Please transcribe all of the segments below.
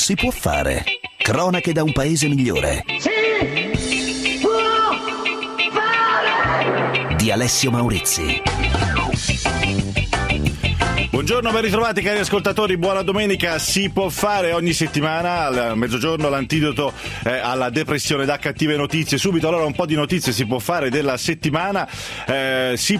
si può fare. Cronache da un paese migliore. Si può fare! Di Alessio Maurizi. Buongiorno, ben ritrovati cari ascoltatori, buona domenica. Si può fare ogni settimana al mezzogiorno l'antidoto alla depressione da cattive notizie. Subito allora un po' di notizie si può fare della settimana. Si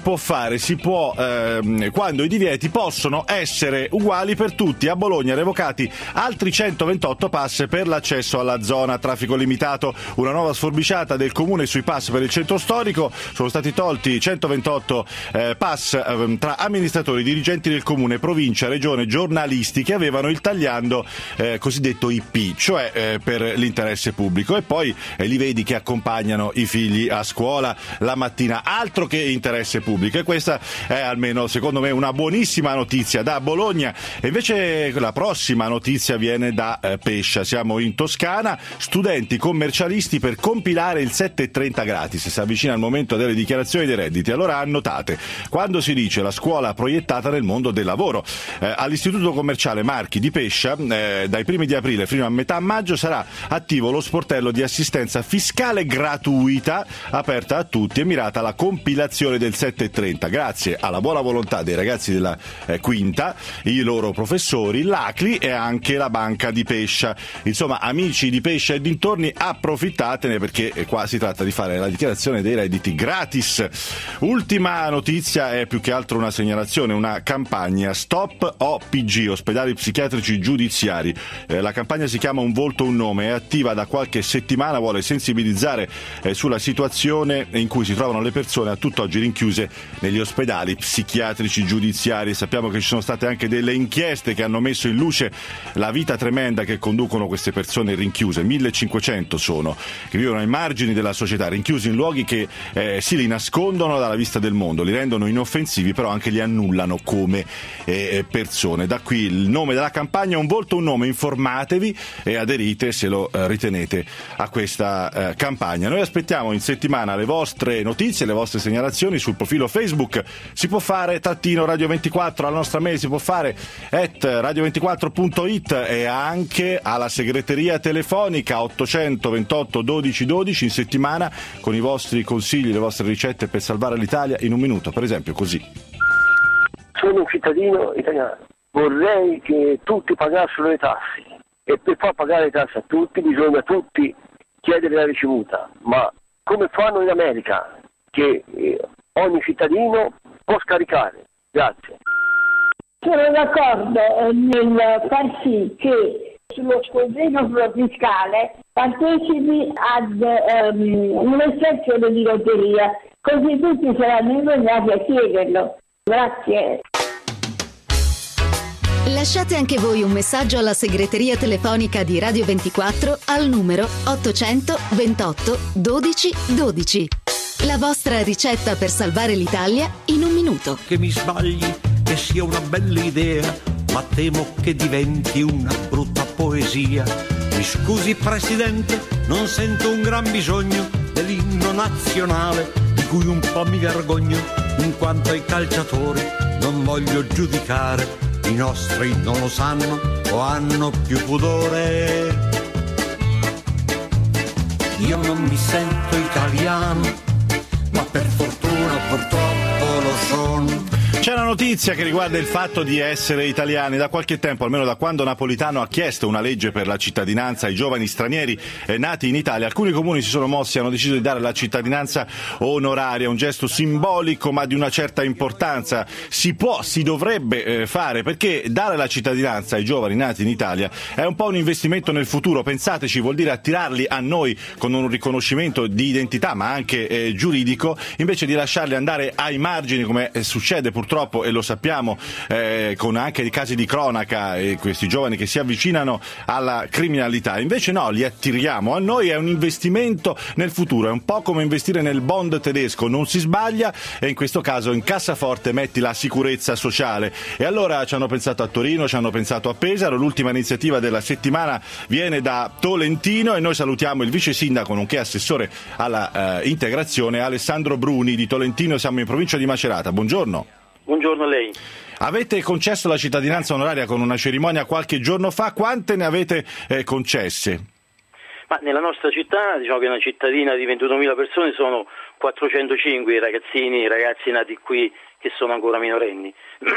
può quando i divieti possono essere uguali per tutti. A Bologna revocati altri 128 pass per l'accesso alla zona traffico limitato. Una nuova sforbiciata del comune sui pass per il centro storico. Sono stati tolti 128 pass tra amministratori, dirigenti del comune, provincia, regione, giornalisti che avevano il tagliando cosiddetto IP, cioè per l'interesse pubblico, e poi li vedi che accompagnano i figli a scuola la mattina, altro che interesse pubblico, e questa è almeno secondo me una buonissima notizia da Bologna. E invece la prossima notizia viene da Pescia, siamo in Toscana, studenti commercialisti per compilare il 7,30 gratis, si avvicina il momento delle dichiarazioni dei redditi. Allora annotate, quando si dice la scuola proiettata nel mondo del lavoro, all'Istituto Commerciale Marchi di Pescia dai primi di aprile fino a metà maggio sarà attivo lo sportello di assistenza fiscale gratuita aperta a tutti e mirata alla compilazione del 7,30 grazie alla buona volontà dei ragazzi della quinta, i loro professori, l'ACLI e anche la Banca di Pescia. Insomma, amici di Pescia e dintorni, approfittatene perché qua si tratta di fare la dichiarazione dei redditi gratis. Ultima notizia è più che altro una segnalazione, una campagna Stop OPG, ospedali psichiatrici giudiziari. La campagna si chiama Un volto un nome, è attiva da qualche settimana, vuole sensibilizzare sulla situazione in cui si trovano le persone a tutt'oggi rinchiuse negli ospedali psichiatrici giudiziari. Sappiamo che ci sono state anche delle inchieste che hanno messo in luce la vita tremenda che conducono queste persone rinchiuse. 1500 sono, che vivono ai margini della società, rinchiusi in luoghi che si li nascondono dalla vista del mondo, li rendono inoffensivi, però anche li annullano come persone. Da qui il nome della campagna Un volto un nome, informatevi e aderite se lo ritenete a questa campagna. Noi aspettiamo in settimana le vostre notizie, le vostre segnalazioni sul profilo Facebook Si può fare _Radio 24, alla nostra mail si può fare @radio24.it e anche alla segreteria telefonica 828 12 12 in settimana con i vostri consigli, le vostre ricette per salvare l'Italia in un minuto, per esempio così. Sono un cittadino italiano, vorrei che tutti pagassero le tasse e per far pagare le tasse a tutti bisogna tutti chiedere la ricevuta, ma come fanno in America, che ogni cittadino può scaricare. Grazie. Sono d'accordo nel far sì che sullo scontrino fiscale partecipi ad un'esercizio di lotteria, così tutti saranno impegnati a chiederlo. Grazie. Lasciate anche voi un messaggio alla segreteria telefonica di Radio 24 al numero 828 12 12. La vostra ricetta per salvare l'Italia in un minuto. Che mi sbagli, che sia una bella idea, ma temo che diventi una brutta poesia. Mi scusi Presidente, non sento un gran bisogno dell'inno nazionale, di cui un po' mi vergogno, in quanto ai calciatori non voglio giudicare, i nostri non lo sanno o hanno più pudore. Io non mi sento italiano, ma per fortuna purtroppo lo sono. C'è una notizia che riguarda il fatto di essere italiani. Da qualche tempo, almeno da quando Napolitano ha chiesto una legge per la cittadinanza ai giovani stranieri nati in Italia, alcuni comuni si sono mossi e hanno deciso di dare la cittadinanza onoraria, un gesto simbolico ma di una certa importanza. Si dovrebbe fare, perché dare la cittadinanza ai giovani nati in Italia è un po' un investimento nel futuro. Pensateci, vuol dire attirarli a noi con un riconoscimento di identità ma anche giuridico, invece di lasciarli andare ai margini come succede purtroppo, e lo sappiamo con anche i casi di cronaca e questi giovani che si avvicinano alla criminalità. Invece no, li attiriamo a noi, è un investimento nel futuro, è un po' come investire nel bond tedesco, non si sbaglia, e in questo caso in cassaforte metti la sicurezza sociale. E allora ci hanno pensato a Torino, ci hanno pensato a Pesaro. L'ultima iniziativa della settimana viene da Tolentino e noi salutiamo il vice sindaco nonché assessore alla integrazione Alessandro Bruni di Tolentino. Siamo in provincia di Macerata. Buongiorno. Buongiorno a lei. Avete concesso la cittadinanza onoraria con una cerimonia qualche giorno fa, quante ne avete concesse? Ma nella nostra città, diciamo che è una cittadina di 21.000 persone, sono 405 i ragazzi nati qui che sono ancora minorenni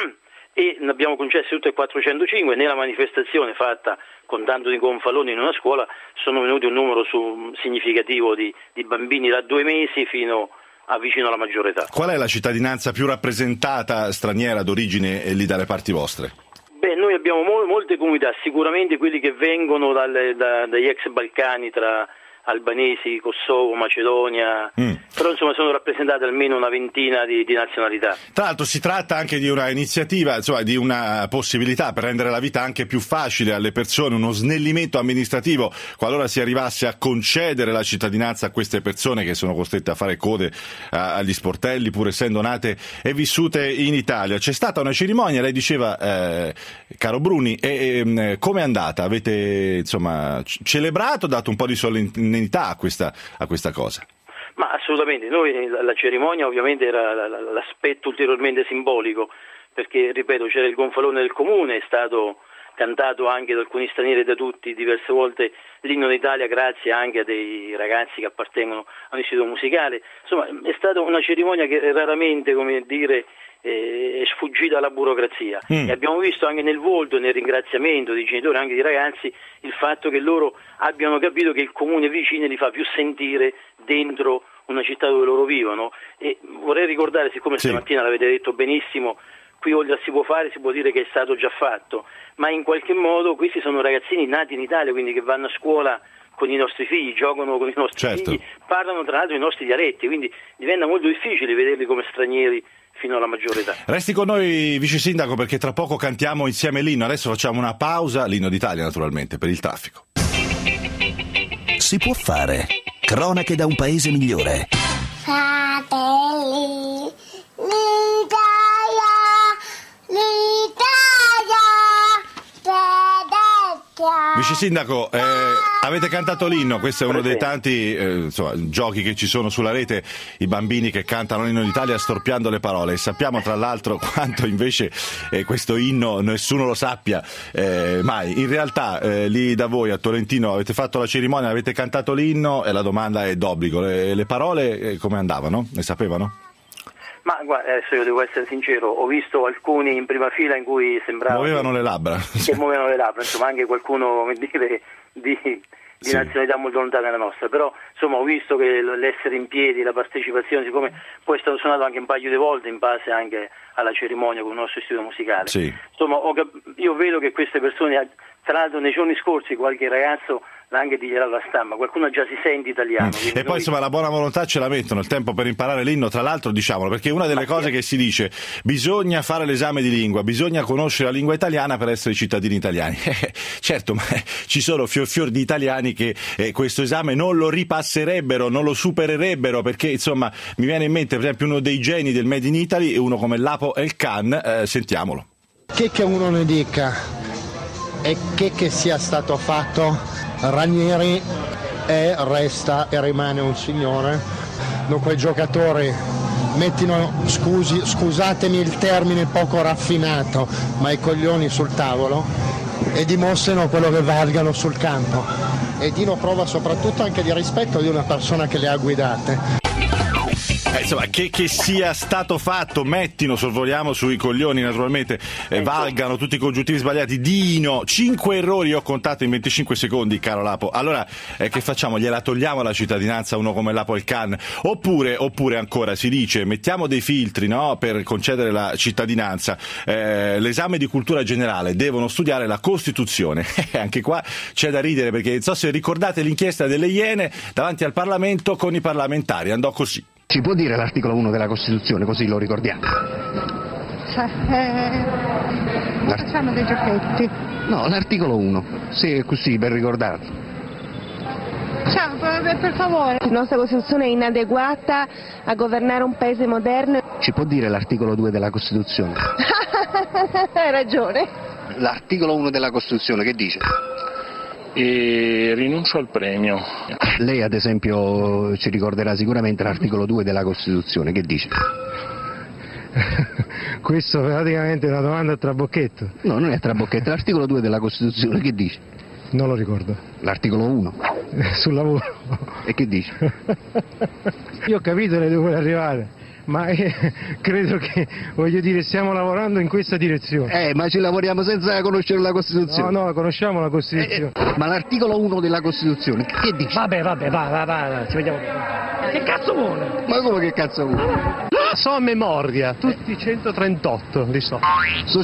e ne abbiamo concessi tutte e 405. Nella manifestazione fatta con tanto di gonfaloni in una scuola sono venuti un numero significativo di bambini da 2 mesi fino a vicino alla maggiore età. Qual è la cittadinanza più rappresentata straniera d'origine lì dalle parti vostre? Beh, noi abbiamo molte comunità, sicuramente quelli che vengono dagli ex Balcani, tra albanesi, Kosovo, Macedonia, però insomma sono rappresentate almeno una ventina di nazionalità. Tra l'altro si tratta anche di una iniziativa, insomma, di una possibilità per rendere la vita anche più facile alle persone, uno snellimento amministrativo qualora si arrivasse a concedere la cittadinanza a queste persone che sono costrette a fare code agli sportelli pur essendo nate e vissute in Italia. C'è stata una cerimonia, lei diceva, caro Bruni, e come è andata? Avete insomma celebrato, dato un po' di solennità a questa cosa? Ma assolutamente, noi la cerimonia ovviamente era l'aspetto ulteriormente simbolico, perché ripeto c'era il gonfalone del comune, è stato cantato anche da alcuni stranieri e da tutti diverse volte l'inno d'Italia grazie anche a dei ragazzi che appartengono a un istituto musicale, insomma è stata una cerimonia che raramente, come dire, è sfuggita alla burocrazia e abbiamo visto anche nel volto e nel ringraziamento dei genitori e anche dei ragazzi il fatto che loro abbiano capito che il comune vicino li fa più sentire dentro una città dove loro vivono. E vorrei ricordare, siccome stamattina l'avete detto benissimo, qui oltre a si può fare si può dire che è stato già fatto, ma in qualche modo questi sono ragazzini nati in Italia, quindi che vanno a scuola con i nostri figli, giocano con i nostri figli, parlano tra l'altro i nostri dialetti, quindi diventa molto difficile vederli come stranieri fino alla maggiore età. Resti con noi, vice sindaco, perché tra poco cantiamo insieme l'inno. Adesso facciamo una pausa, l'inno d'Italia naturalmente, per il traffico. Si può fare. Cronache da un paese migliore. Fratelli, Vice sindaco, avete cantato l'inno, questo è uno dei tanti giochi che ci sono sulla rete, i bambini che cantano l'inno d'Italia storpiando le parole, e sappiamo tra l'altro quanto invece questo inno nessuno lo sappia mai. In realtà lì da voi a Tolentino avete fatto la cerimonia, avete cantato l'inno e la domanda è d'obbligo, le parole come andavano? Le sapevano? Ma guarda, adesso io devo essere sincero, ho visto alcuni in prima fila in cui sembrava muovevano le labbra, che muovevano le labbra, insomma anche qualcuno, come dire, di nazionalità molto lontana dalla nostra, però insomma ho visto che l'essere in piedi, la partecipazione, siccome poi è stato suonato anche un paio di volte in base anche alla cerimonia con il nostro istituto musicale, insomma io vedo che queste persone, tra l'altro nei giorni scorsi qualche ragazzo l'ha anche dichiarato alla stampa, qualcuno già si sente italiano. E poi insomma la buona volontà ce la mettono, il tempo per imparare l'inno, tra l'altro diciamolo, perché una delle cose che si dice, bisogna fare l'esame di lingua, bisogna conoscere la lingua italiana per essere cittadini italiani. Certo, ma ci sono fior di italiani che questo esame non lo ripasserebbero, non lo supererebbero, perché insomma mi viene in mente per esempio uno dei geni del Made in Italy, uno come Lapo El-Khan, sentiamolo. Che uno ne dica e che sia stato fatto, Ranieri resta e rimane un signore. Dunque i giocatori mettino, scusatemi il termine poco raffinato, ma i coglioni sul tavolo e dimostrino quello che valgano sul campo. E Dino prova soprattutto anche di rispetto di una persona che le ha guidate. Insomma, che sia stato fatto, mettino, sorvoliamo sui coglioni naturalmente, valgano tutti i congiuntivi sbagliati. Dino, 5 errori ho contato in 25 secondi, caro Lapo. Allora, che facciamo? Gliela togliamo la cittadinanza a uno come Lapo El-Khan? Oppure ancora si dice, mettiamo dei filtri, no, per concedere la cittadinanza. L'esame di cultura generale, devono studiare la Costituzione. Anche qua c'è da ridere, perché non so se ricordate l'inchiesta delle Iene davanti al Parlamento con i parlamentari, andò così. Ci può dire l'articolo 1 della Costituzione, così lo ricordiamo? Facciamo dei giochetti. No, l'articolo 1, se è così, per ricordarlo. Ciao, per favore. La nostra Costituzione è inadeguata a governare un paese moderno. Ci può dire l'articolo 2 della Costituzione? Hai ragione. L'articolo 1 della Costituzione, che dice? E rinuncio al premio. Lei ad esempio ci ricorderà sicuramente l'articolo 2 della Costituzione, che dice? Questo praticamente è una domanda a trabocchetto. No, non è a trabocchetto, l'articolo 2 della Costituzione, che dice? Non lo ricordo. L'articolo 1. Sul lavoro. E che dice? Io ho capito dove vuole arrivare, ma credo che, voglio dire, stiamo lavorando in questa direzione. Ma ci lavoriamo senza conoscere la Costituzione. No, conosciamo la Costituzione. Ma l'articolo 1 della Costituzione, che dice? Vabbè, va, ci vediamo. Che cazzo vuole? Ma come che cazzo vuole? So a memoria, tutti 138 li so. Sono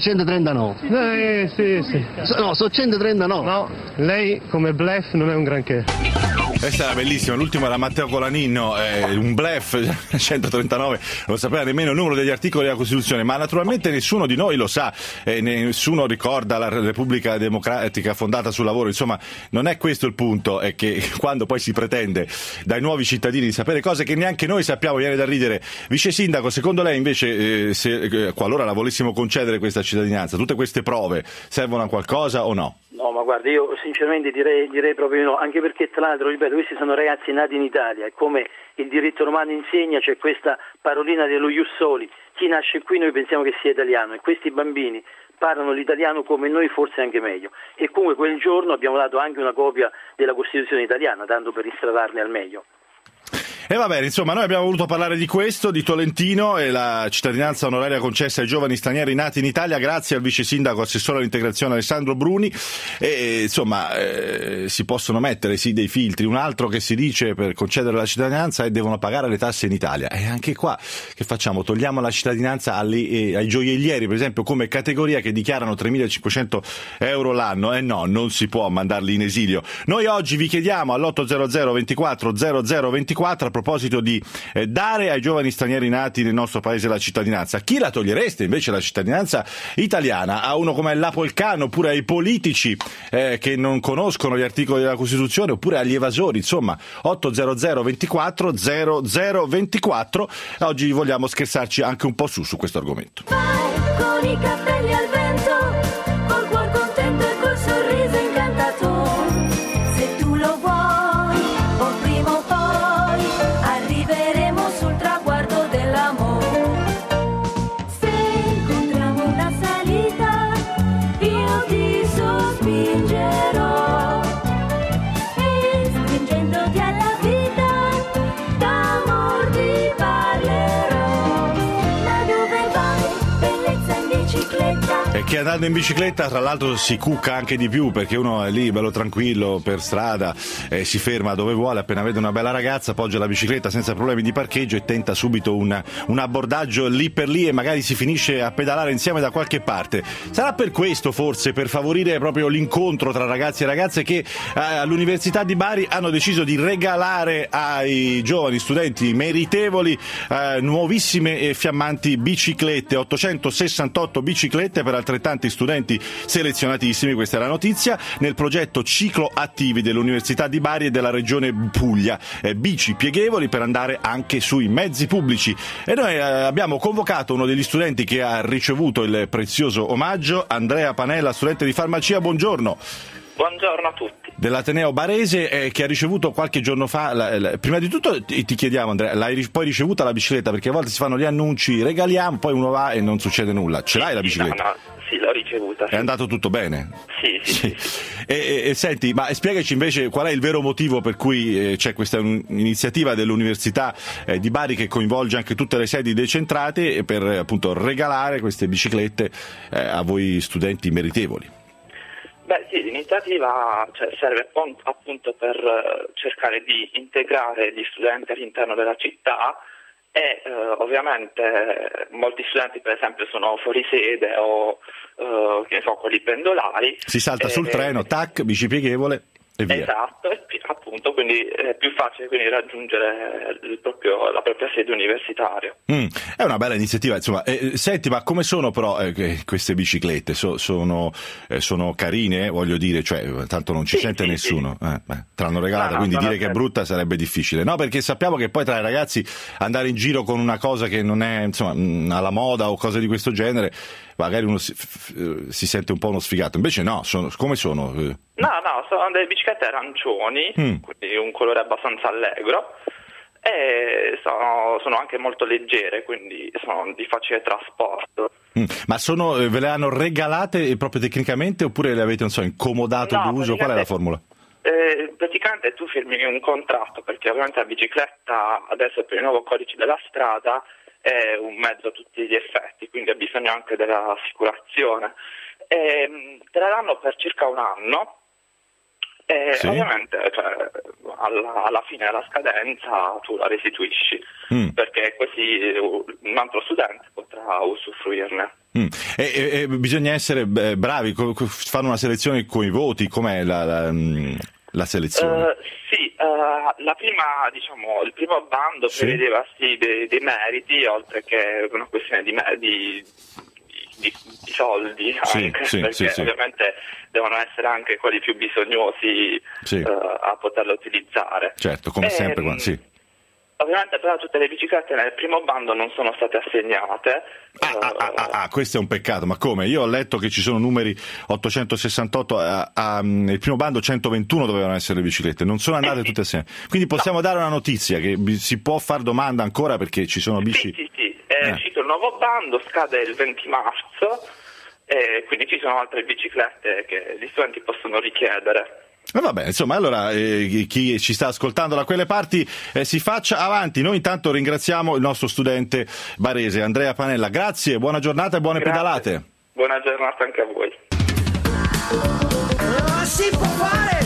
139. Sì. No, sono 139. No, lei come bluff non è un granché. Questa era bellissima, l'ultimo era Matteo Colaninno, un bluff, 139, non sapeva nemmeno il numero degli articoli della Costituzione, ma naturalmente nessuno di noi lo sa, nessuno ricorda la Repubblica Democratica fondata sul lavoro, insomma non è questo il punto, è che quando poi si pretende dai nuovi cittadini di sapere cose che neanche noi sappiamo, viene da ridere. Vice Sindaco, secondo lei invece, qualora la volessimo concedere questa cittadinanza, tutte queste prove servono a qualcosa o no? No, ma guarda, io sinceramente direi proprio di no, anche perché tra l'altro, ripeto, questi sono ragazzi nati in Italia e come il diritto romano insegna c'è questa parolina dello ius soli, chi nasce qui noi pensiamo che sia italiano e questi bambini parlano l'italiano come noi, forse anche meglio, e comunque quel giorno abbiamo dato anche una copia della Costituzione italiana, tanto per istradarne al meglio. E va bene, insomma, noi abbiamo voluto parlare di questo, di Tolentino e la cittadinanza onoraria concessa ai giovani stranieri nati in Italia grazie al vice sindaco assessore all'integrazione Alessandro Bruni e insomma si possono mettere sì dei filtri. Un altro che si dice per concedere la cittadinanza è devono pagare le tasse in Italia, e anche qua che facciamo? Togliamo la cittadinanza ai gioiellieri per esempio come categoria che dichiarano 3.500 euro l'anno, no, non si può mandarli in esilio. Noi oggi vi chiediamo all'800 24 0024 a proposito di dare ai giovani stranieri nati nel nostro paese la cittadinanza, chi la togliereste invece la cittadinanza italiana? A uno come Lapolcano, oppure ai politici che non conoscono gli articoli della Costituzione, oppure agli evasori, insomma 800 24 0024. Oggi vogliamo scherzarci anche un po' su questo argomento. Con i capelli al vento, col cuor contento e col sorriso incantato, se tu lo vuoi o prima o poi arriveremo sul traguardo dell'amore. Se incontriamo una salita io ti sospingerò e stringendoti alla vita d'amor ti parlerò. Ma dove vai, bellezza in bicicletta? E che andando in bicicletta tra l'altro si cucca anche di più, perché uno è lì bello tranquillo per strada, si ferma dove vuole, appena vede una bella ragazza poggia la bicicletta senza problemi di parcheggio e tenta subito un abbordaggio lì per lì e magari si finisce a pedalare insieme da qualche parte. Sarà per questo, forse per favorire proprio l'incontro tra ragazzi e ragazze, che all'Università di Bari hanno deciso di regalare ai giovani studenti meritevoli nuovissime e fiammanti biciclette, 868 biciclette per altrettanti studenti selezionatissimi, questa è la notizia, nel progetto Ciclo Attivi dell'Università di Bari e della Regione Puglia, bici pieghevoli per andare anche sui mezzi pubblici. E noi abbiamo convocato uno degli studenti che ha ricevuto il prezioso omaggio, Andrea Panella, studente di farmacia, buongiorno. Buongiorno a tutti. Dell'Ateneo Barese, che ha ricevuto qualche giorno fa, prima di tutto ti chiediamo Andrea, l'hai poi ricevuta la bicicletta? Perché a volte si fanno gli annunci, regaliamo, poi uno va e non succede nulla. Ce l'hai la bicicletta? No, sì, l'ho ricevuta. Sì. È andato tutto bene? Sì. E senti, ma spiegaci invece qual è il vero motivo per cui c'è questa iniziativa dell'Università di Bari che coinvolge anche tutte le sedi decentrate per appunto regalare queste biciclette a voi studenti meritevoli. Beh sì, l'iniziativa serve appunto per cercare di integrare gli studenti all'interno della città e ovviamente molti studenti per esempio sono fuori sede o che ne so, quelli pendolari. Si salta sul treno, tac, bici pieghevole e via. Esatto, appunto, quindi è più facile quindi raggiungere la propria sede universitaria. È una bella iniziativa, insomma. Senti, ma come sono però queste biciclette? Sono carine, voglio dire, cioè tanto non ci sente nessuno. Te l'hanno regalata, quindi dire che è brutta sarebbe difficile. No, perché sappiamo che poi tra i ragazzi andare in giro con una cosa che non è insomma alla moda o cose di questo genere, magari uno si sente un po' uno sfigato. Invece no, come sono? No, sono delle biciclette arancioni, quindi un colore abbastanza allegro, e sono anche molto leggere, quindi sono di facile trasporto. Ma ve le hanno regalate proprio tecnicamente oppure le avete, non so, incomodato d'uso? Qual è la formula? Praticamente tu firmi un contratto, perché ovviamente la bicicletta adesso per il nuovo codice della strada è un mezzo a tutti gli effetti, quindi ha bisogno anche dell'assicurazione. Te la danno per circa un anno e ovviamente alla fine della scadenza tu la restituisci, perché così un altro studente potrà usufruirne. E bisogna essere bravi, fanno una selezione con i voti, com'è la selezione? La prima, il primo bando prevedeva dei meriti, oltre che una questione di soldi, perché ovviamente devono essere anche quelli più bisognosi a poterla utilizzare. Certo, come sempre. Ovviamente però tutte le biciclette nel primo bando non sono state assegnate. Questo è un peccato, ma come? Io ho letto che ci sono numeri 868, nel primo bando 121 dovevano essere le biciclette, non sono andate tutte assieme. Quindi possiamo dare una notizia, che si può far domanda ancora perché ci sono bici... Sì, è uscito il nuovo bando, scade il 20 marzo, quindi ci sono altre biciclette che gli studenti possono richiedere. Vabbè, insomma, allora chi ci sta ascoltando da quelle parti si faccia avanti. Noi intanto ringraziamo il nostro studente barese Andrea Panella. Grazie, buona giornata e buone pedalate. Buona giornata anche a voi. Si può fare!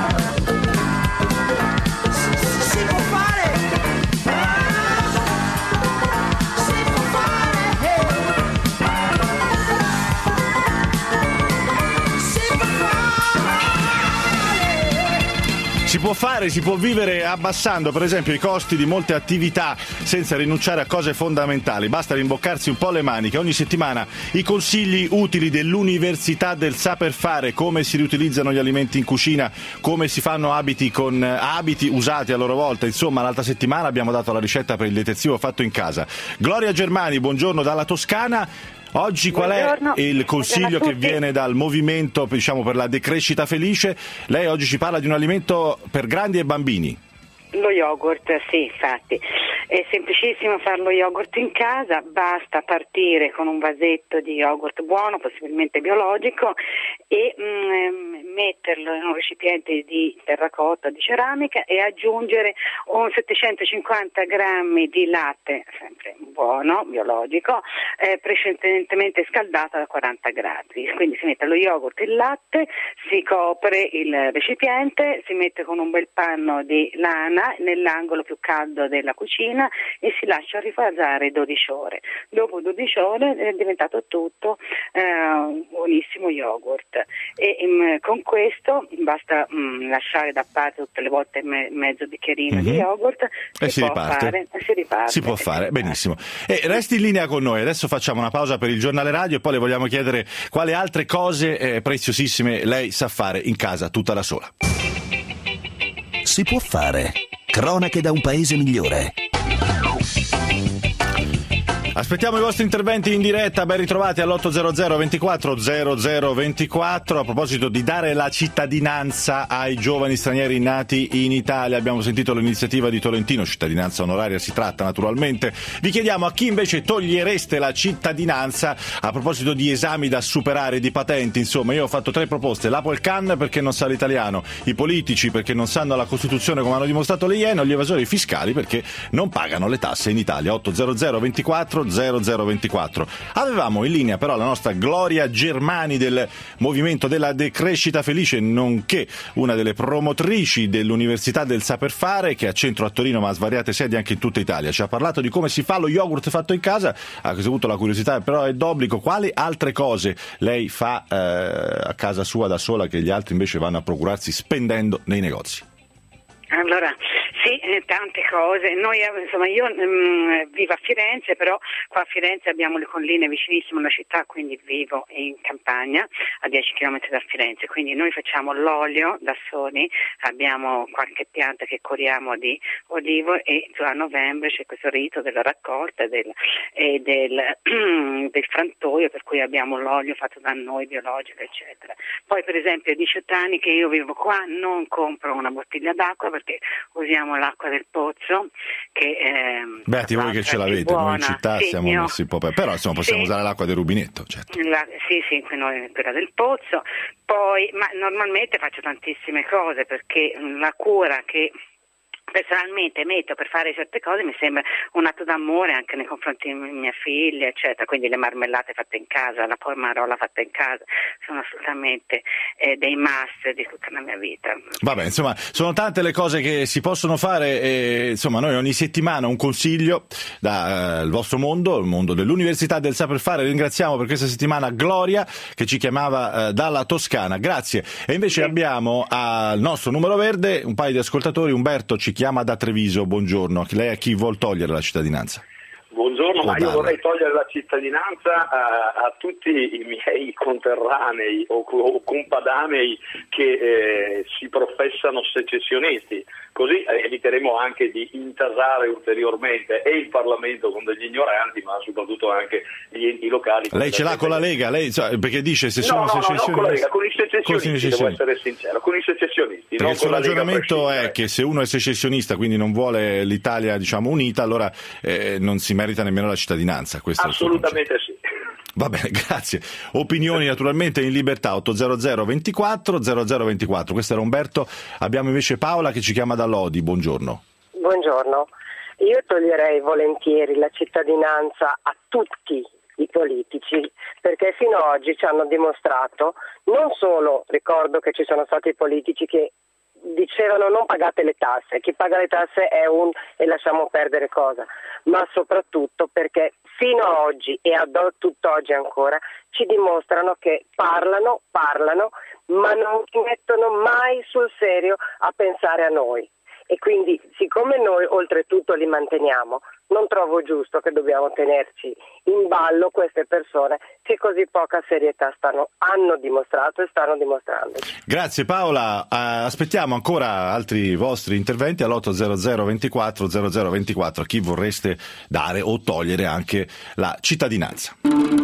Si può fare! Si può fare! Si può fare, si può vivere abbassando per esempio i costi di molte attività senza rinunciare a cose fondamentali. Basta rimboccarsi un po' le maniche. Ogni settimana i consigli utili dell'Università del Saper Fare, come si riutilizzano gli alimenti in cucina, come si fanno abiti con abiti usati a loro volta. Insomma, l'altra settimana abbiamo dato la ricetta per il detersivo fatto in casa. Gloria Germani, buongiorno dalla Toscana. Oggi qual è il consiglio che viene dal movimento, per la decrescita felice? Lei oggi ci parla di un alimento per grandi e bambini. Lo yogurt, sì, infatti. È semplicissimo fare lo yogurt in casa, basta partire con un vasetto di yogurt buono, possibilmente biologico, e metterlo in un recipiente di terracotta, di ceramica, e aggiungere un 750 grammi di latte, sempre buono, biologico, precedentemente scaldato da 40 gradi. Quindi si mette lo yogurt, il latte, si copre il recipiente, si mette con un bel panno di lana nell'angolo più caldo della cucina e si lascia rifasare 12 ore. Dopo 12 ore è diventato tutto un buonissimo yogurt, e con questo basta lasciare da parte tutte le volte mezzo bicchierino di yogurt e si riparte. Si può fare, benissimo. E resti in linea con noi, adesso facciamo una pausa per il giornale radio e poi le vogliamo chiedere quali altre cose preziosissime lei sa fare in casa tutta da sola. Si può fare. Cronache da un paese migliore. Aspettiamo i vostri interventi in diretta, ben ritrovati all'800 24 0024. A proposito di dare la cittadinanza ai giovani stranieri nati in Italia, abbiamo sentito l'iniziativa di Tolentino, cittadinanza onoraria si tratta naturalmente. Vi chiediamo a chi invece togliereste la cittadinanza a proposito di esami da superare, di patenti. Insomma, io ho fatto 3 proposte: l'Apolcan perché non sa l'italiano, i politici perché non sanno la Costituzione come hanno dimostrato le Iene, o gli evasori fiscali perché non pagano le tasse in Italia. 800 24 0024. Avevamo in linea però la nostra Gloria Germani del movimento della decrescita felice, nonché una delle promotrici dell'Università del Saper Fare, che ha centro a Torino ma ha svariate sedi anche in tutta Italia. Ci ha parlato di come si fa lo yogurt fatto in casa, ha avuto la curiosità però è d'obbligo. Quali altre cose lei fa a casa sua da sola che gli altri invece vanno a procurarsi spendendo nei negozi? Allora, sì, tante cose. Noi, insomma, io vivo a Firenze, però qua a Firenze abbiamo le colline vicinissime alla città, quindi vivo in campagna, a 10 km da Firenze, quindi noi facciamo l'olio da soli, abbiamo qualche pianta che curiamo di olivo, e a novembre c'è questo rito della raccolta del frantoio, per cui abbiamo l'olio fatto da noi, biologico, eccetera. Poi per esempio è 18 anni che io vivo qua, non compro una bottiglia d'acqua perché usiamo abbiamo l'acqua del pozzo che beati voi che ce l'avete, noi in città siamo messi un po' però insomma possiamo usare l'acqua del rubinetto, certo. Sì, quella del pozzo. Poi, ma normalmente faccio tantissime cose perché la cura che personalmente metto per fare certe cose mi sembra un atto d'amore anche nei confronti di mia figlia, eccetera. Quindi le marmellate fatte in casa, la pomarola fatta in casa sono assolutamente dei must di tutta la mia vita. Vabbè, insomma, sono tante le cose che si possono fare e insomma noi ogni settimana un consiglio dal vostro mondo, il mondo dell'Università del Saper Fare. Ringraziamo per questa settimana Gloria che ci chiamava dalla Toscana. Grazie. E invece abbiamo al nostro numero verde un paio di ascoltatori. Umberto ci chiama da Treviso, buongiorno. Lei a chi vuol togliere la cittadinanza? Buongiorno, ma io vorrei togliere la cittadinanza a tutti i miei conterranei o compadanei che si professano secessionisti, così eviteremo anche di intasare ulteriormente e il Parlamento con degli ignoranti, ma soprattutto anche gli enti locali. Lei ce l'ha con la Lega? Lei, perché dice se sono secessionisti? No, con la Lega, con i secessionisti, devo essere sincero, con i secessionisti. Perché il suo ragionamento è che se uno è secessionista, quindi non vuole l'Italia, diciamo, unita, allora non si merita nemmeno la cittadinanza. Questo assolutamente sì. Va bene, grazie. Opinioni naturalmente in libertà, 800 24 0024. Questo era Umberto. Abbiamo invece Paola che ci chiama da Lodi. Buongiorno. Buongiorno. Io toglierei volentieri la cittadinanza a tutti i politici, perché fino ad oggi ci hanno dimostrato, non solo, ricordo che ci sono stati politici che dicevano non pagate le tasse, chi paga le tasse è e lasciamo perdere cosa, ma soprattutto perché fino ad oggi e ad tutt'oggi ancora ci dimostrano che parlano, ma non si mettono mai sul serio a pensare a noi. E quindi, siccome noi oltretutto li manteniamo, non trovo giusto che dobbiamo tenerci in ballo queste persone che così poca serietà hanno dimostrato e stanno dimostrando. Grazie Paola, aspettiamo ancora altri vostri interventi all'800 24 0024 a chi vorreste dare o togliere anche la cittadinanza.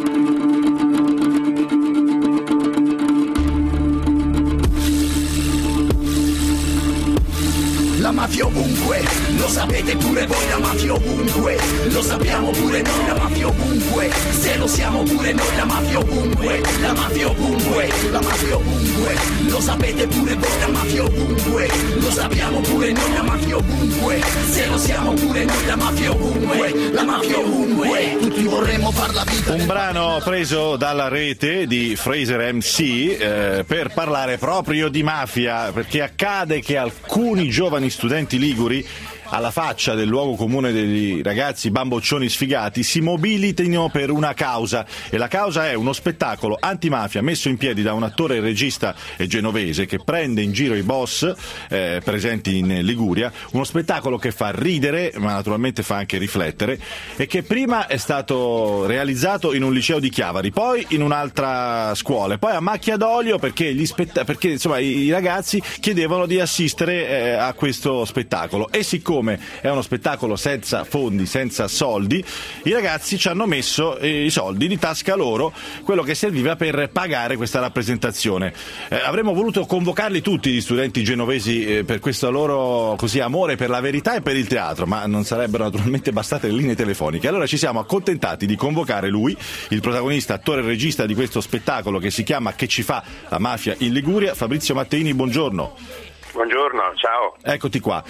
La mafia ovunque, lo sapete pure voi, la mafia ovunque, lo sappiamo pure noi, la mafia ovunque, se lo siamo pure noi, la mafia ovunque, la mafia ovunque, la mafia ovunque, lo sapete pure voi, la mafia ovunque, lo sappiamo pure noi, la mafia ovunque, se lo siamo pure noi, la mafia ovunque, la mafia ovunque, tutti vorremmo far la vita. Un brano preso dalla rete di Fraser MC per parlare proprio di mafia, perché accade che alcuni giovani studenti liguri, alla faccia del luogo comune degli ragazzi bamboccioni sfigati, si mobilitino per una causa, e la causa è uno spettacolo antimafia messo in piedi da un attore e regista genovese che prende in giro i boss presenti in Liguria, uno spettacolo che fa ridere ma naturalmente fa anche riflettere, e che prima è stato realizzato in un liceo di Chiavari, poi in un'altra scuola, poi a macchia d'olio perché insomma i ragazzi chiedevano di assistere a questo spettacolo, e siccome è uno spettacolo senza fondi, senza soldi, i ragazzi ci hanno messo i soldi di tasca loro, quello che serviva per pagare questa rappresentazione. Avremmo voluto convocarli tutti gli studenti genovesi per questo loro così amore per la verità e per il teatro, ma non sarebbero naturalmente bastate le linee telefoniche. Allora ci siamo accontentati di convocare lui, il protagonista, attore e regista di questo spettacolo che si chiama Che ci fa la mafia in Liguria. Fabrizio Matteini, buongiorno. Buongiorno, ciao. Eccoti qua.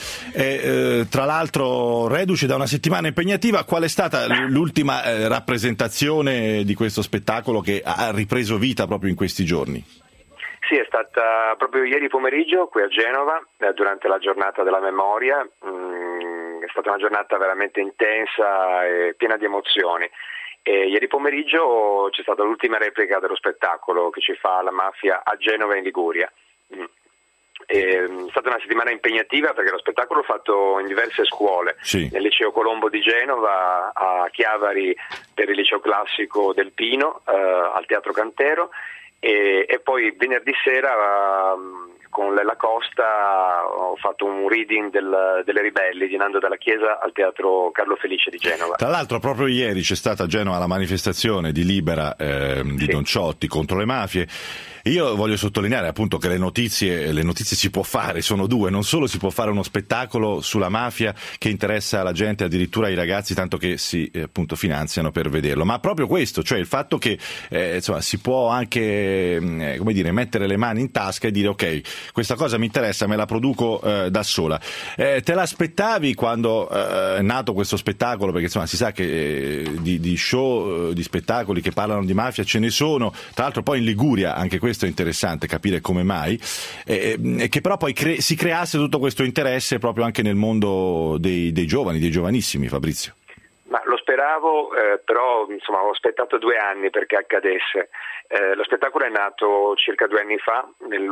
Tra l'altro, reduce da una settimana impegnativa, qual è stata l'ultima rappresentazione di questo spettacolo che ha ripreso vita proprio in questi giorni? Sì, è stata proprio ieri pomeriggio qui a Genova, durante la giornata della memoria. È stata una giornata veramente intensa e piena di emozioni. E ieri pomeriggio c'è stata l'ultima replica dello spettacolo Che ci fa la mafia a Genova in Liguria. È stata una settimana impegnativa perché lo spettacolo fatto in diverse scuole, sì. Nel liceo Colombo di Genova, a Chiavari per il liceo classico del Pino, al Teatro Cantero, e poi venerdì sera con Lella Costa ho fatto un reading delle Ribelli di Nando dalla Chiesa al Teatro Carlo Felice di Genova. Tra l'altro proprio ieri c'è stata a Genova la manifestazione di Libera di Don Ciotti contro le mafie. Io voglio sottolineare appunto che le notizie si può fare, sono due, non solo si può fare uno spettacolo sulla mafia che interessa la gente, addirittura i ragazzi, tanto che si appunto finanziano per vederlo, ma proprio questo, cioè il fatto che insomma si può anche come dire, mettere le mani in tasca e dire ok, questa cosa mi interessa, me la produco da sola. Te l'aspettavi quando è nato questo spettacolo? Perché insomma si sa che di show, di spettacoli che parlano di mafia ce ne sono, tra l'altro poi in Liguria, anche questo è interessante capire come mai, e che però poi si creasse tutto questo interesse proprio anche nel mondo dei giovani, dei giovanissimi, Fabrizio. Ma lo speravo, però insomma ho aspettato 2 anni perché accadesse. Lo spettacolo è nato circa 2 anni fa, nel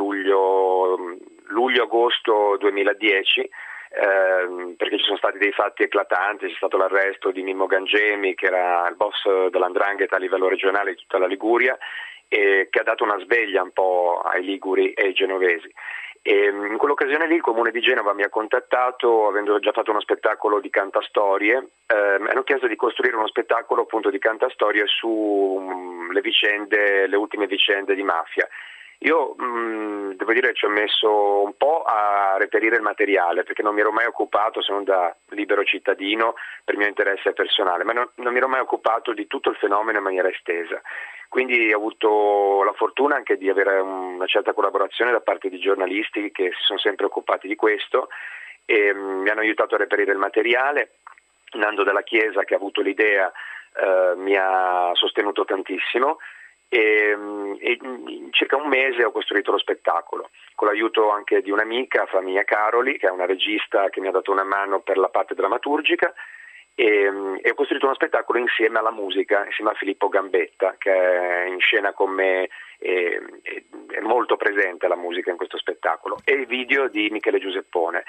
luglio-agosto 2010, perché ci sono stati dei fatti eclatanti, c'è stato l'arresto di Mimmo Gangemi, che era il boss dell''ndrangheta a livello regionale di tutta la Liguria, e che ha dato una sveglia un po' ai liguri e ai genovesi. E in quell'occasione lì il Comune di Genova mi ha contattato, avendo già fatto uno spettacolo di cantastorie, mi hanno chiesto di costruire uno spettacolo appunto di cantastorie su le ultime vicende di mafia. Io devo dire che ci ho messo un po' a reperire il materiale, perché non mi ero mai occupato, se non da libero cittadino, per mio interesse personale, ma non mi ero mai occupato di tutto il fenomeno in maniera estesa. Quindi ho avuto la fortuna anche di avere una certa collaborazione da parte di giornalisti che si sono sempre occupati di questo e mi hanno aiutato a reperire il materiale. Nando Dalla Chiesa, che ha avuto l'idea, mi ha sostenuto tantissimo. E in circa un mese ho costruito lo spettacolo con l'aiuto anche di un'amica, Flaminia Caroli, che è una regista che mi ha dato una mano per la parte drammaturgica, e ho costruito uno spettacolo insieme alla musica, insieme a Filippo Gambetta, che è in scena con me, è molto presente la musica in questo spettacolo, e il video di Michele Giuseppone.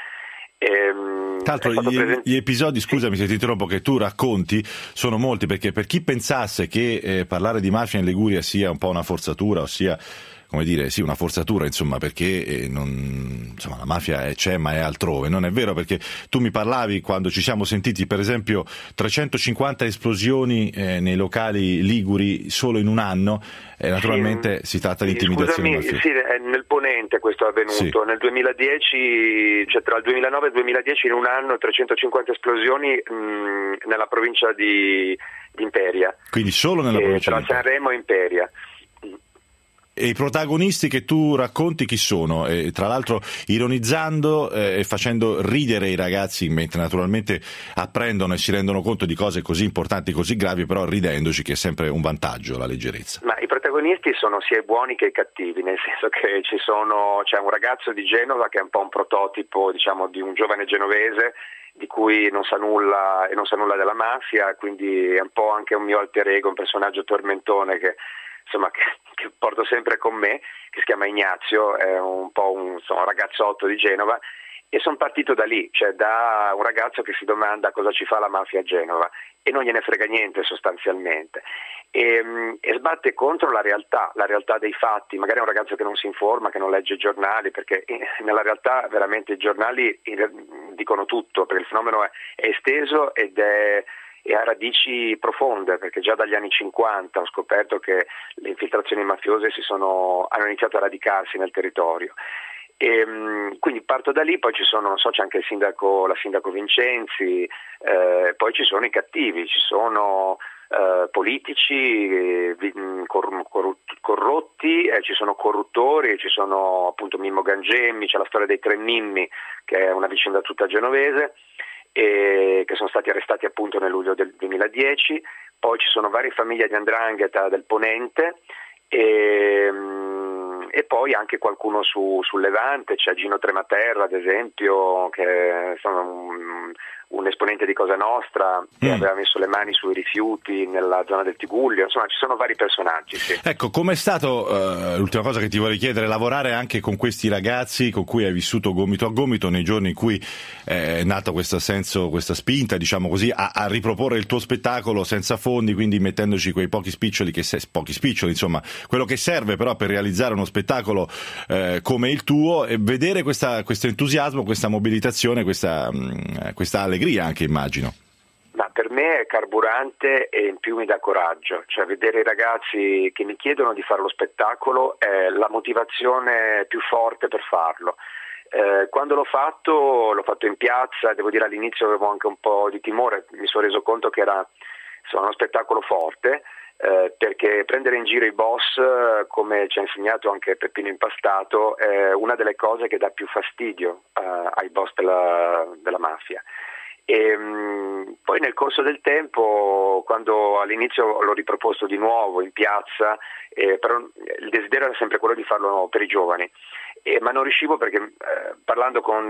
Tra l'altro gli episodi, scusami se ti interrompo, che tu racconti sono molti, perché per chi pensasse che parlare di mafia in Liguria sia un po' una forzatura, ossia come dire, sì, una forzatura, insomma, perché insomma, la mafia c'è ma è altrove. Non è vero, perché tu mi parlavi, quando ci siamo sentiti, per esempio 350 esplosioni nei locali liguri solo in un anno, naturalmente si tratta di intimidazione mafiosa. Sì, nel Ponente questo è avvenuto, sì. Nel 2010, cioè tra il 2009 e il 2010 in un anno 350 esplosioni nella provincia di Imperia. Quindi solo nella provincia tra Sanremo e Imperia. E i protagonisti che tu racconti chi sono? Tra l'altro ironizzando e facendo ridere i ragazzi, mentre naturalmente apprendono e si rendono conto di cose così importanti, così gravi, però ridendoci, che è sempre un vantaggio la leggerezza. Ma i protagonisti sono sia i buoni che i cattivi, nel senso che c'è un ragazzo di Genova che è un po' un prototipo, diciamo, di un giovane genovese di cui non sa nulla e non sa nulla della mafia, quindi è un po' anche un mio alter ego, un personaggio tormentone che porto sempre con me, che si chiama Ignazio, è un po' un ragazzotto di Genova, e sono partito da lì, cioè da un ragazzo che si domanda cosa ci fa la mafia a Genova e non gliene frega niente sostanzialmente, e sbatte contro la realtà dei fatti. Magari è un ragazzo che non si informa, che non legge i giornali, perché nella realtà veramente i giornali dicono tutto, perché il fenomeno è esteso ed è ha radici profonde, perché già dagli anni 50 ho scoperto che le infiltrazioni mafiose hanno iniziato a radicarsi nel territorio, e quindi parto da lì. Poi ci sono, c'è anche la sindaco Vincenzi, poi ci sono i cattivi, ci sono politici corrotti, ci sono corruttori, ci sono appunto Mimmo Gangemi, c'è la storia dei 3 Mimmi, che è una vicenda tutta genovese, e che sono stati arrestati appunto nel luglio del 2010. Poi ci sono varie famiglie di 'ndrangheta del Ponente, e poi anche qualcuno sul Levante, c'è Gino Trematerra ad esempio, che è un esponente di Cosa Nostra, che aveva messo le mani sui rifiuti nella zona del Tigullio. Insomma, ci sono vari personaggi, sì. Ecco, com'è stato, l'ultima cosa che ti vorrei chiedere, lavorare anche con questi ragazzi con cui hai vissuto gomito a gomito nei giorni in cui è nato questo senso, questa spinta, diciamo così, a riproporre il tuo spettacolo senza fondi, quindi mettendoci quei pochi spiccioli, insomma, quello che serve però per realizzare uno spettacolo come il tuo, e vedere questo entusiasmo, questa mobilitazione, questa allegria anche, immagino. Ma per me me è carburante e in più mi dà coraggio, cioè vedere i ragazzi che mi chiedono di fare lo spettacolo è la motivazione più forte per farlo. Quando l'ho fatto in piazza, devo dire all'inizio avevo anche un po' di timore, mi sono reso conto che era uno spettacolo forte, perché prendere in giro i boss, come ci ha insegnato anche Peppino Impastato, è una delle cose che dà più fastidio ai boss della mafia. E poi nel corso del tempo, quando all'inizio l'ho riproposto di nuovo in piazza, però il desiderio era sempre quello di farlo per i giovani, ma non riuscivo perché parlando con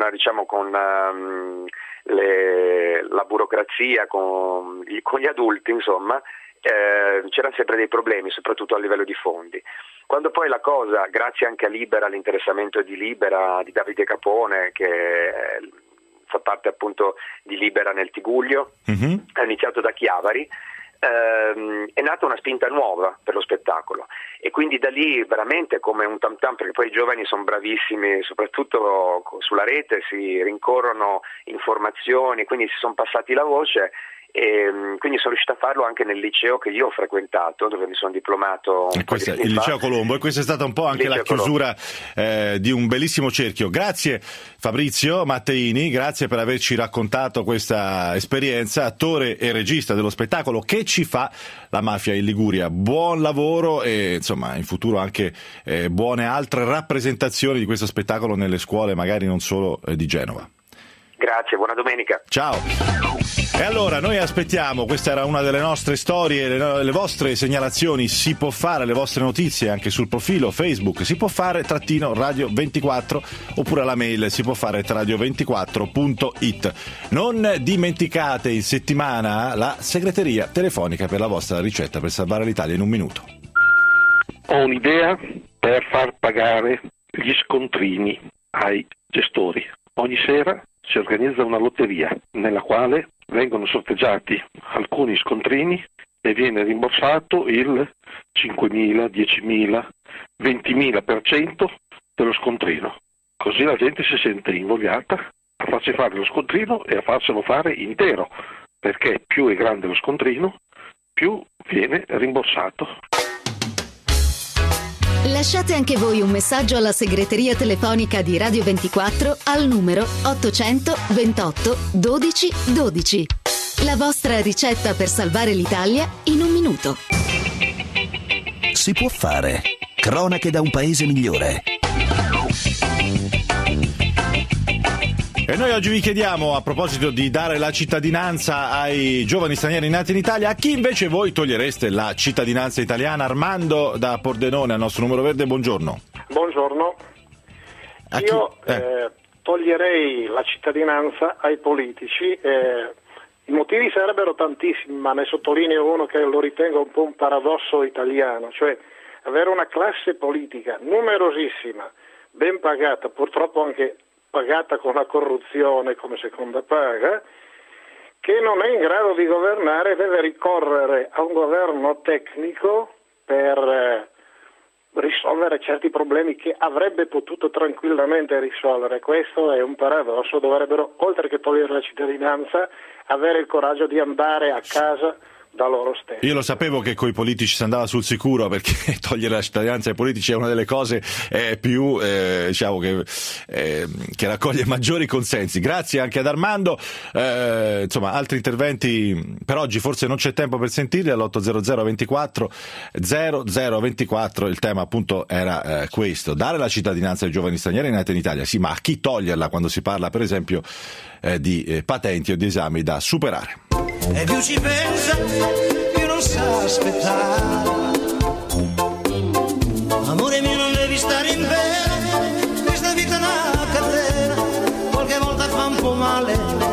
la burocrazia, con gli adulti, insomma, c'erano sempre dei problemi, soprattutto a livello di fondi. Quando poi la cosa, grazie anche a Libera, all'interessamento di Libera, di Davide Capone, che fa parte appunto di Libera nel Tigullio, ha iniziato da Chiavari, è nata una spinta nuova per lo spettacolo, e quindi da lì veramente come un tam tam, perché poi i giovani sono bravissimi, soprattutto sulla rete si rincorrono informazioni, quindi si sono passati la voce, e quindi sono riuscito a farlo anche nel liceo che io ho frequentato, dove mi sono diplomato il liceo Colombo, e questa è stata un po' anche la chiusura di un bellissimo cerchio. Grazie Fabrizio Matteini, grazie per averci raccontato questa esperienza, attore e regista dello spettacolo Che ci fa la mafia in Liguria. Buon lavoro e insomma in futuro anche buone altre rappresentazioni di questo spettacolo nelle scuole, magari non solo di Genova. Grazie, buona domenica. Ciao. E allora noi aspettiamo, questa era una delle nostre storie, le vostre segnalazioni, si può fare, le vostre notizie anche sul profilo Facebook, si può fare _radio24, oppure alla mail si può fare radio24.it. Non dimenticate in settimana la segreteria telefonica per la vostra ricetta per salvare l'Italia in un minuto. Ho un'idea per far pagare gli scontrini ai gestori. Ogni sera si organizza una lotteria nella quale vengono sorteggiati alcuni scontrini e viene rimborsato il 5.000, 10.000, 20.000% dello scontrino. Così la gente si sente invogliata a farsi fare lo scontrino e a farselo fare intero, perché più è grande lo scontrino, più viene rimborsato. Lasciate anche voi un messaggio alla segreteria telefonica di Radio 24 al numero 800 28 12 12. La vostra ricetta per salvare l'Italia in un minuto. Si può fare. Cronache da un paese migliore. E noi oggi vi chiediamo, a proposito di dare la cittadinanza ai giovani stranieri nati in Italia, a chi invece voi togliereste la cittadinanza italiana? Armando da Pordenone, al nostro numero verde, buongiorno. Buongiorno. Io toglierei la cittadinanza ai politici. I motivi sarebbero tantissimi, ma ne sottolineo uno che lo ritengo un po' un paradosso italiano, cioè avere una classe politica numerosissima, ben pagata, purtroppo anche pagata con la corruzione come seconda paga, che non è in grado di governare, deve ricorrere a un governo tecnico per risolvere certi problemi che avrebbe potuto tranquillamente risolvere. Questo è un paradosso. Dovrebbero, oltre che togliere la cittadinanza, avere il coraggio di andare a casa da loro stessi. Io lo sapevo che coi politici si andava sul sicuro, perché togliere la cittadinanza ai politici è una delle cose più diciamo che raccoglie maggiori consensi. Grazie anche ad Armando. Insomma, altri interventi per oggi forse non c'è tempo per sentirli. All'800 24 0024 il tema appunto era questo: dare la cittadinanza ai giovani stranieri nati in Italia, sì, ma a chi toglierla quando si parla per esempio di patenti o di esami da superare? E più ci pensa, più non sa aspettare. Amore mio, non devi stare in pena, questa vita è una catena, qualche volta fa un po' male.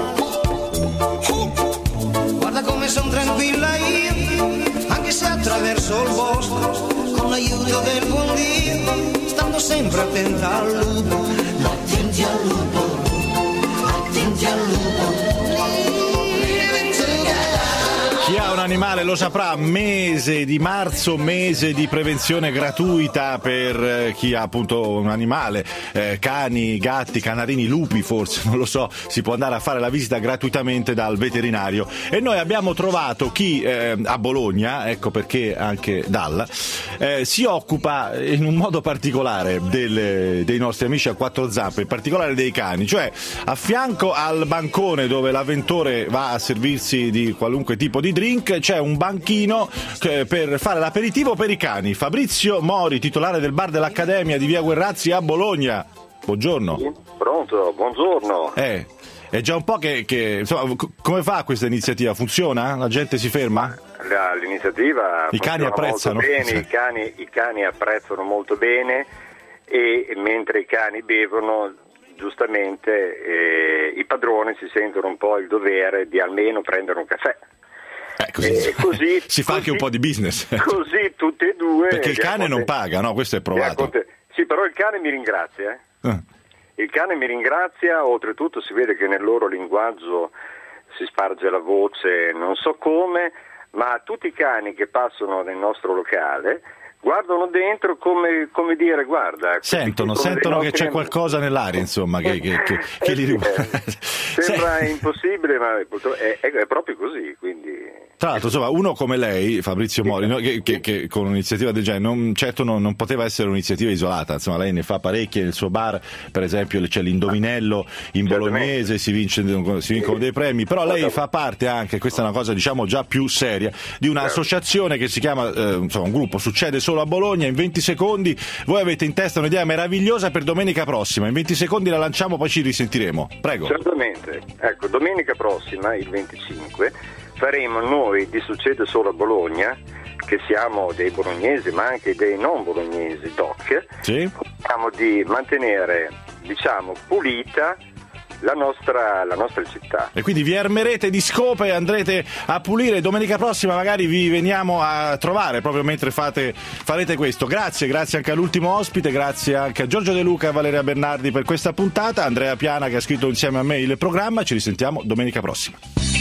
Guarda come son tranquilla io, anche se attraverso il bosco, con l'aiuto del buon Dio, stando sempre attenta al lupo. Attenti al lupo, attenti al lupo. Chi ha un animale Natale, lo saprà, mese di marzo, mese di prevenzione gratuita per chi ha appunto un animale, cani, gatti, canarini, lupi forse, non lo so, si può andare a fare la visita gratuitamente dal veterinario. E noi abbiamo trovato chi a Bologna, ecco perché anche Dalla, si occupa in un modo particolare dei nostri amici a quattro zampe, in particolare dei cani, cioè a fianco al bancone dove l'avventore va a servirsi di qualunque tipo di drink c'è un banchino per fare l'aperitivo per i cani. Fabrizio Mori, titolare del bar dell'Accademia di Via Guerrazzi a Bologna. Buongiorno. Pronto, buongiorno. È già un po' che insomma, come fa questa iniziativa? Funziona? La gente si ferma? L'iniziativa i cani apprezzano molto bene, i cani apprezzano molto bene, e mentre i cani bevono, giustamente i padroni si sentono un po' il dovere di almeno prendere un caffè. Così si fa anche un po' di business. Così tutti e due. Perché il cane non paga, no? Questo è provato. Sì, però il cane mi ringrazia. Il cane mi ringrazia, oltretutto si vede che nel loro linguaggio si sparge la voce, non so come, ma tutti i cani che passano nel nostro locale guardano dentro come dire, guarda, sentono che c'è qualcosa nell'aria, insomma, che li riguarda. Sembra impossibile, ma è proprio così, quindi. Tra l'altro, insomma, uno come lei, Fabrizio Mori, no, che con un'iniziativa del genere non poteva essere un'iniziativa isolata, insomma, lei ne fa parecchie nel suo bar, per esempio c'è l'indovinello in bolognese, si vincono dei premi, però lei fa parte anche, questa è una cosa diciamo già più seria, di un'associazione che si chiama, insomma, un gruppo, Succede Solo a Bologna. In 20 secondi voi avete in testa un'idea meravigliosa per domenica prossima, in 20 secondi la lanciamo, poi ci risentiremo, prego. Certamente, ecco, domenica prossima, il 25, faremo noi di Succede Solo a Bologna, che siamo dei bolognesi ma anche dei non bolognesi doc, cerchiamo di mantenere, diciamo, pulita la nostra città. E quindi vi armerete di scope e andrete a pulire. Domenica prossima magari vi veniamo a trovare proprio mentre farete questo. Grazie anche all'ultimo ospite, grazie anche a Giorgio De Luca e a Valeria Bernardi per questa puntata, Andrea Piana che ha scritto insieme a me il programma. Ci risentiamo domenica prossima.